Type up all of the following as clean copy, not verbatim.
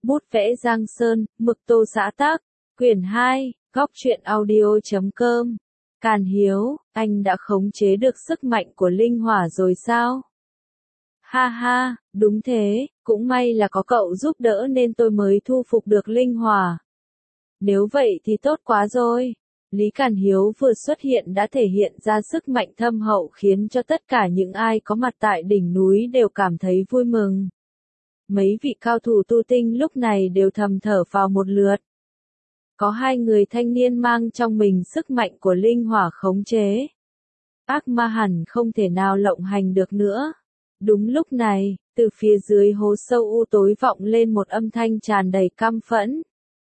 Bút vẽ Giang Sơn, mực tô xã tác, quyển 2, góc truyện audio.com. Càn Hiếu, anh đã khống chế được sức mạnh của linh hỏa rồi sao? Ha ha, đúng thế, cũng may là có cậu giúp đỡ nên tôi mới thu phục được linh hỏa. Nếu vậy thì tốt quá rồi. Lý Càn Hiếu vừa xuất hiện đã thể hiện ra sức mạnh thâm hậu khiến cho tất cả những ai có mặt tại đỉnh núi đều cảm thấy vui mừng. Mấy vị cao thủ tu tinh lúc này đều thầm thở vào một lượt. Có hai người thanh niên mang trong mình sức mạnh của linh hỏa khống chế. Ác ma hẳn không thể nào lộng hành được nữa. Đúng lúc này, từ phía dưới hố sâu u tối vọng lên một âm thanh tràn đầy căm phẫn.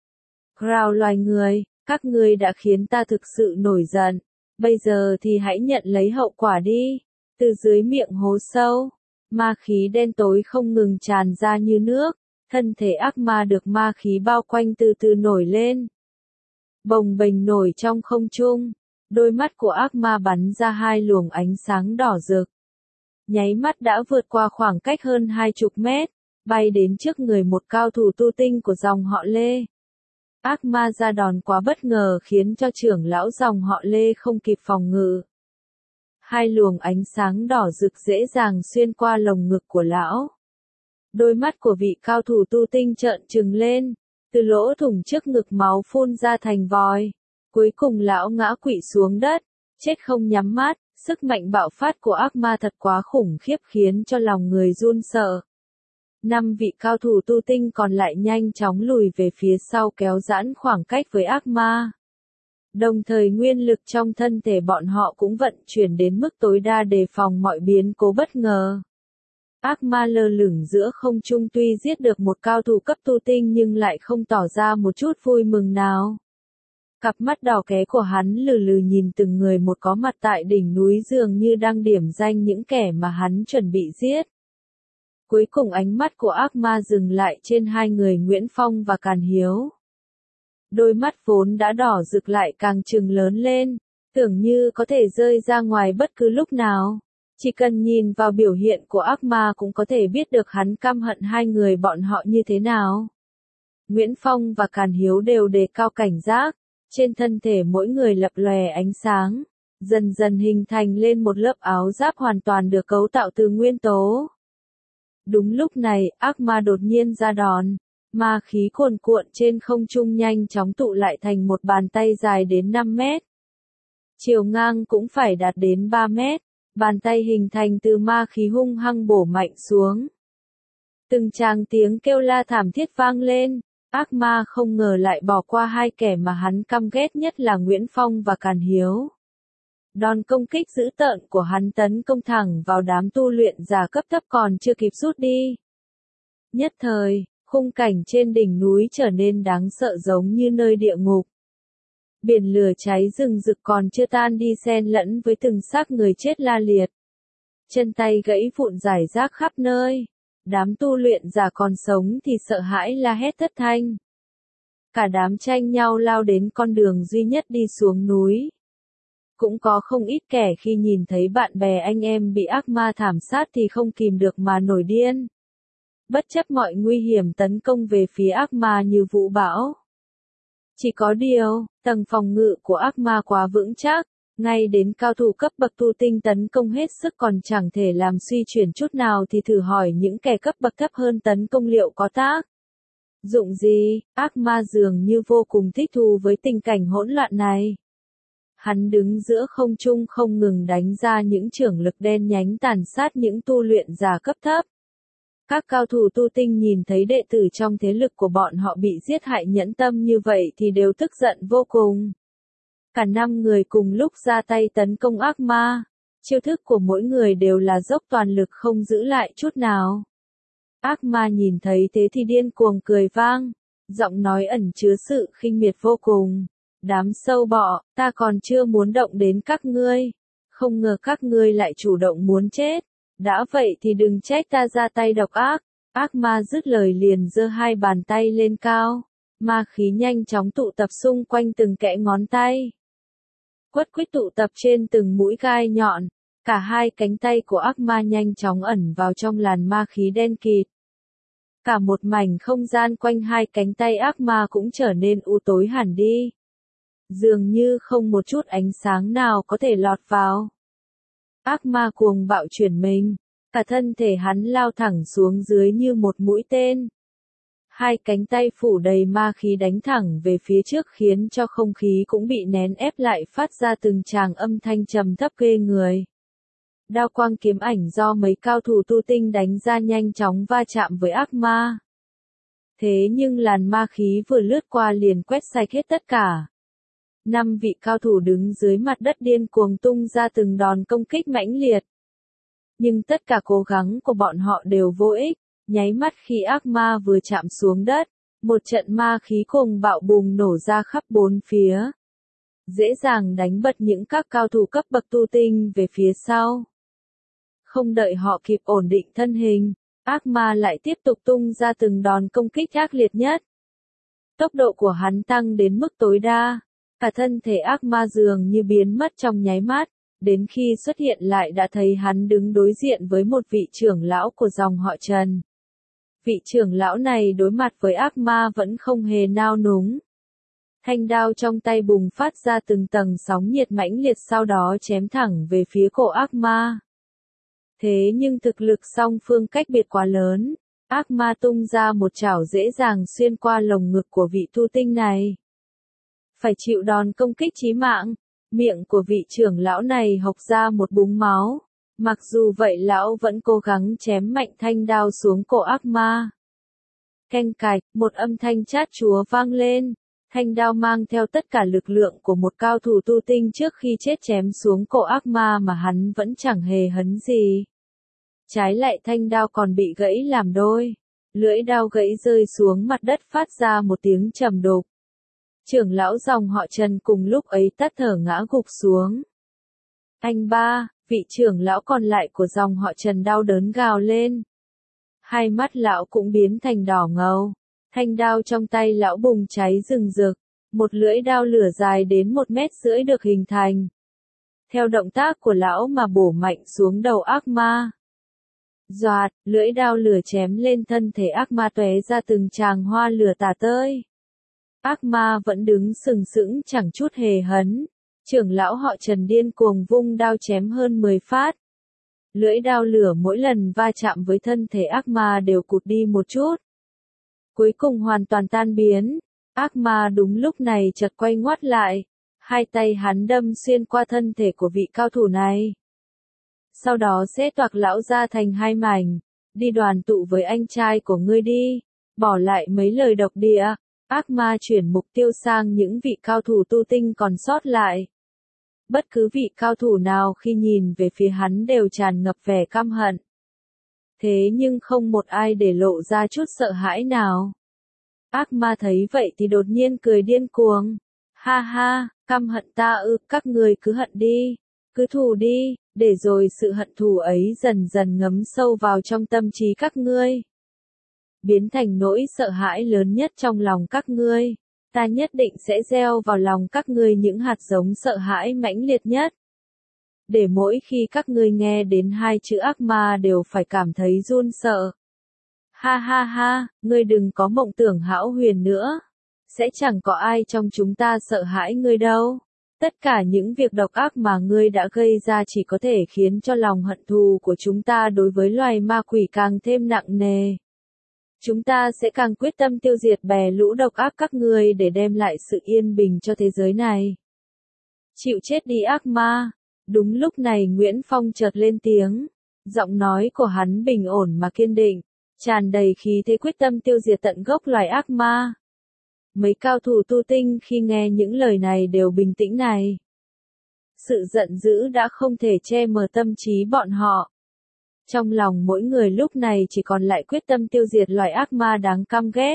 Crowd loài người, các ngươi đã khiến ta thực sự nổi giận. Bây giờ thì hãy nhận lấy hậu quả đi. Từ dưới miệng hố sâu, ma khí đen tối không ngừng tràn ra như nước. Thân thể ác ma được ma khí bao quanh từ từ nổi lên. Bồng bềnh nổi trong không trung. Đôi mắt của ác ma bắn ra hai luồng ánh sáng đỏ rực. Nháy mắt đã vượt qua khoảng cách hơn 20 mét, bay đến trước người một cao thủ tu tinh của dòng họ Lê. Ác ma ra đòn quá bất ngờ khiến cho trưởng lão dòng họ Lê không kịp phòng ngự. Hai luồng ánh sáng đỏ rực dễ dàng xuyên qua lồng ngực của lão. Đôi mắt của vị cao thủ tu tinh trợn trừng lên, từ lỗ thủng trước ngực máu phun ra thành vòi. Cuối cùng lão ngã quỵ xuống đất, chết không nhắm mắt. Sức mạnh bạo phát của ác ma thật quá khủng khiếp khiến cho lòng người run sợ. 5 vị cao thủ tu tinh còn lại nhanh chóng lùi về phía sau kéo giãn khoảng cách với ác ma. Đồng thời nguyên lực trong thân thể bọn họ cũng vận chuyển đến mức tối đa đề phòng mọi biến cố bất ngờ. Ác ma lơ lửng giữa không trung tuy giết được một cao thủ cấp tu tinh nhưng lại không tỏ ra một chút vui mừng nào. Cặp mắt đỏ ké của hắn lừ lừ nhìn từng người một có mặt tại đỉnh núi dường như đang điểm danh những kẻ mà hắn chuẩn bị giết. Cuối cùng ánh mắt của ác ma dừng lại trên hai người Nguyễn Phong và Càn Hiếu. Đôi mắt vốn đã đỏ rực lại càng trừng lớn lên, tưởng như có thể rơi ra ngoài bất cứ lúc nào. Chỉ cần nhìn vào biểu hiện của ác ma cũng có thể biết được hắn căm hận hai người bọn họ như thế nào. Nguyễn Phong và Càn Hiếu đều đề cao cảnh giác. Trên thân thể mỗi người lập lòe ánh sáng, dần dần hình thành lên một lớp áo giáp hoàn toàn được cấu tạo từ nguyên tố. Đúng lúc này, ác ma đột nhiên ra đòn, ma khí cuồn cuộn trên không trung nhanh chóng tụ lại thành một bàn tay dài đến 5 mét. Chiều ngang cũng phải đạt đến 3 mét, bàn tay hình thành từ ma khí hung hăng bổ mạnh xuống. Từng tràng tiếng kêu la thảm thiết vang lên. Ác ma không ngờ lại bỏ qua hai kẻ mà hắn căm ghét nhất là Nguyễn Phong và Càn Hiếu. Đòn công kích dữ tợn của hắn tấn công thẳng vào đám tu luyện giả cấp thấp còn chưa kịp rút đi. Nhất thời, khung cảnh trên đỉnh núi trở nên đáng sợ giống như nơi địa ngục. Biển lửa cháy rừng rực còn chưa tan đi xen lẫn với từng xác người chết la liệt. Chân tay gãy vụn rải rác khắp nơi. Đám tu luyện giả còn sống thì sợ hãi la hét thất thanh. Cả đám tranh nhau lao đến con đường duy nhất đi xuống núi. Cũng có không ít kẻ khi nhìn thấy bạn bè anh em bị ác ma thảm sát thì không kìm được mà nổi điên. Bất chấp mọi nguy hiểm tấn công về phía ác ma như vũ bão. Chỉ có điều, tầng phòng ngự của ác ma quá vững chắc. Ngay đến cao thủ cấp bậc tu tinh tấn công hết sức còn chẳng thể làm suy chuyển chút nào thì thử hỏi những kẻ cấp bậc thấp hơn tấn công liệu có tác dụng gì. Ác ma dường như vô cùng thích thú với tình cảnh hỗn loạn này. Hắn đứng giữa không trung không ngừng đánh ra những chưởng lực đen nhánh tàn sát những tu luyện giả cấp thấp. Các cao thủ tu tinh nhìn thấy đệ tử trong thế lực của bọn họ bị giết hại nhẫn tâm như vậy thì đều tức giận vô cùng. Cả 5 người cùng lúc ra tay tấn công ác ma. Chiêu thức của mỗi người đều là dốc toàn lực không giữ lại chút nào. Ác ma nhìn thấy thế thì điên cuồng cười vang. Giọng nói ẩn chứa sự khinh miệt vô cùng. Đám sâu bọ, ta còn chưa muốn động đến các ngươi. Không ngờ các ngươi lại chủ động muốn chết. Đã vậy thì đừng trách ta ra tay độc ác. Ác ma dứt lời liền giơ hai bàn tay lên cao. Ma khí nhanh chóng tụ tập xung quanh từng kẽ ngón tay. Quất quýt tụ tập trên từng mũi gai nhọn. Cả hai cánh tay của ác ma nhanh chóng ẩn vào trong làn ma khí đen kịt. Cả một mảnh không gian quanh hai cánh tay ác ma cũng trở nên u tối hẳn đi. Dường như không một chút ánh sáng nào có thể lọt vào. Ác ma cuồng bạo chuyển mình, cả thân thể hắn lao thẳng xuống dưới như một mũi tên. Hai cánh tay phủ đầy ma khí đánh thẳng về phía trước khiến cho không khí cũng bị nén ép lại phát ra từng tràng âm thanh trầm thấp ghê người. Đao quang kiếm ảnh do mấy cao thủ tu tinh đánh ra nhanh chóng va chạm với ác ma. Thế nhưng làn ma khí vừa lướt qua liền quét sạch hết tất cả. 5 vị cao thủ đứng dưới mặt đất điên cuồng tung ra từng đòn công kích mãnh liệt. Nhưng tất cả cố gắng của bọn họ đều vô ích, nháy mắt khi ác ma vừa chạm xuống đất, một trận ma khí cuồng bạo bùng nổ ra khắp bốn phía. Dễ dàng đánh bật những các cao thủ cấp bậc tu tinh về phía sau. Không đợi họ kịp ổn định thân hình, ác ma lại tiếp tục tung ra từng đòn công kích ác liệt nhất. Tốc độ của hắn tăng đến mức tối đa, cả thân thể ác ma dường như biến mất trong nháy mắt, đến khi xuất hiện lại đã thấy hắn đứng đối diện với một vị trưởng lão của dòng họ Trần. Vị trưởng lão này đối mặt với ác ma vẫn không hề nao núng. Thanh đao trong tay bùng phát ra từng tầng sóng nhiệt mãnh liệt sau đó chém thẳng về phía cổ ác ma. Thế nhưng thực lực song phương cách biệt quá lớn, ác ma tung ra một chảo dễ dàng xuyên qua lồng ngực của vị tu tinh này. Phải chịu đòn công kích chí mạng, miệng của vị trưởng lão này hộc ra một búng máu. Mặc dù vậy lão vẫn cố gắng chém mạnh thanh đao xuống cổ ác ma. Canh cạch, một âm thanh chát chúa vang lên. Thanh đao mang theo tất cả lực lượng của một cao thủ tu tinh trước khi chết chém xuống cổ ác ma mà hắn vẫn chẳng hề hấn gì. Trái lại thanh đao còn bị gãy làm đôi. Lưỡi đao gãy rơi xuống mặt đất phát ra một tiếng trầm đục. Trưởng lão dòng họ Trần cùng lúc ấy tắt thở ngã gục xuống. Anh ba, vị trưởng lão còn lại của dòng họ Trần đau đớn gào lên. Hai mắt lão cũng biến thành đỏ ngầu. Thanh đao trong tay lão bùng cháy rừng rực. Một lưỡi đao lửa dài đến 1,5 mét được hình thành. Theo động tác của lão mà bổ mạnh xuống đầu ác ma. Doạt, lưỡi đao lửa chém lên thân thể ác ma tóe ra từng tràng hoa lửa tả tơi. Ác ma vẫn đứng sừng sững chẳng chút hề hấn. Trưởng lão họ Trần điên cuồng vung đao chém hơn 10 phát. Lưỡi đao lửa mỗi lần va chạm với thân thể ác ma đều cụt đi một chút. Cuối cùng hoàn toàn tan biến. Ác ma đúng lúc này chợt quay ngoắt lại. Hai tay hắn đâm xuyên qua thân thể của vị cao thủ này. Sau đó xé toạc lão ra thành hai mảnh. Đi đoàn tụ với anh trai của ngươi đi. Bỏ lại mấy lời độc địa. Ác ma chuyển mục tiêu sang những vị cao thủ tu tinh còn sót lại. Bất cứ vị cao thủ nào khi nhìn về phía hắn đều tràn ngập vẻ căm hận. Thế nhưng không một ai để lộ ra chút sợ hãi nào. Ác ma thấy vậy thì đột nhiên cười điên cuồng. Ha ha, căm hận ta ư, các người cứ hận đi, cứ thù đi, để rồi sự hận thù ấy dần dần ngấm sâu vào trong tâm trí các ngươi. Biến thành nỗi sợ hãi lớn nhất trong lòng các ngươi. Ta nhất định sẽ gieo vào lòng các ngươi những hạt giống sợ hãi mãnh liệt nhất. Để mỗi khi các ngươi nghe đến hai chữ ác ma đều phải cảm thấy run sợ. Ha ha ha, ngươi đừng có mộng tưởng hão huyền nữa. Sẽ chẳng có ai trong chúng ta sợ hãi ngươi đâu. Tất cả những việc độc ác mà ngươi đã gây ra chỉ có thể khiến cho lòng hận thù của chúng ta đối với loài ma quỷ càng thêm nặng nề. Chúng ta sẽ càng quyết tâm tiêu diệt bè lũ độc ác các ngươi để đem lại sự yên bình cho thế giới này. Chịu chết đi ác ma. Đúng lúc này Nguyễn Phong chợt lên tiếng. Giọng nói của hắn bình ổn mà kiên định, tràn đầy khí thế quyết tâm tiêu diệt tận gốc loài ác ma. Mấy cao thủ tu tinh khi nghe những lời này đều bình tĩnh này. Sự giận dữ đã không thể che mờ tâm trí bọn họ. Trong lòng mỗi người lúc này chỉ còn lại quyết tâm tiêu diệt loài ác ma đáng căm ghét.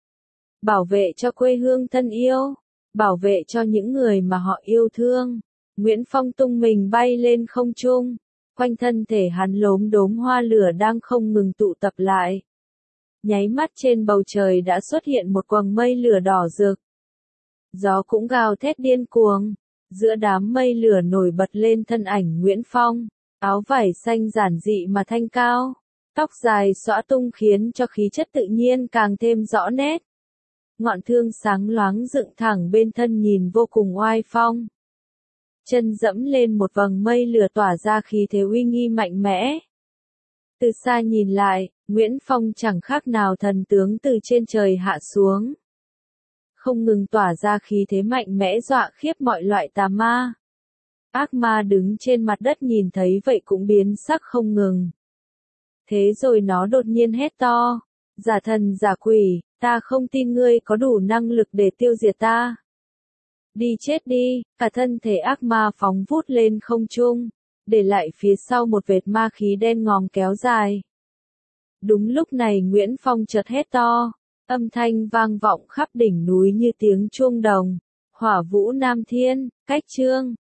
Bảo vệ cho quê hương thân yêu. Bảo vệ cho những người mà họ yêu thương. Nguyễn Phong tung mình bay lên không trung. Quanh thân thể hắn lốm đốm hoa lửa đang không ngừng tụ tập lại. Nháy mắt trên bầu trời đã xuất hiện một quầng mây lửa đỏ rực. Gió cũng gào thét điên cuồng. Giữa đám mây lửa nổi bật lên thân ảnh Nguyễn Phong. Áo vải xanh giản dị mà thanh cao. Tóc dài xõa tung khiến cho khí chất tự nhiên càng thêm rõ nét. Ngọn thương sáng loáng dựng thẳng bên thân nhìn vô cùng oai phong. Chân dẫm lên một vầng mây lửa tỏa ra khí thế uy nghi mạnh mẽ. Từ xa nhìn lại, Nguyễn Phong chẳng khác nào thần tướng từ trên trời hạ xuống. Không ngừng tỏa ra khí thế mạnh mẽ dọa khiếp mọi loại tà ma. Ác ma đứng trên mặt đất nhìn thấy vậy cũng biến sắc không ngừng. Thế rồi nó đột nhiên hét to. Giả thần giả quỷ, ta không tin ngươi có đủ năng lực để tiêu diệt ta. Đi chết đi, cả thân thể ác ma phóng vút lên không trung, để lại phía sau một vệt ma khí đen ngòm kéo dài. Đúng lúc này Nguyễn Phong chợt hét to, âm thanh vang vọng khắp đỉnh núi như tiếng chuông đồng. Hỏa vũ nam thiên, cách chương.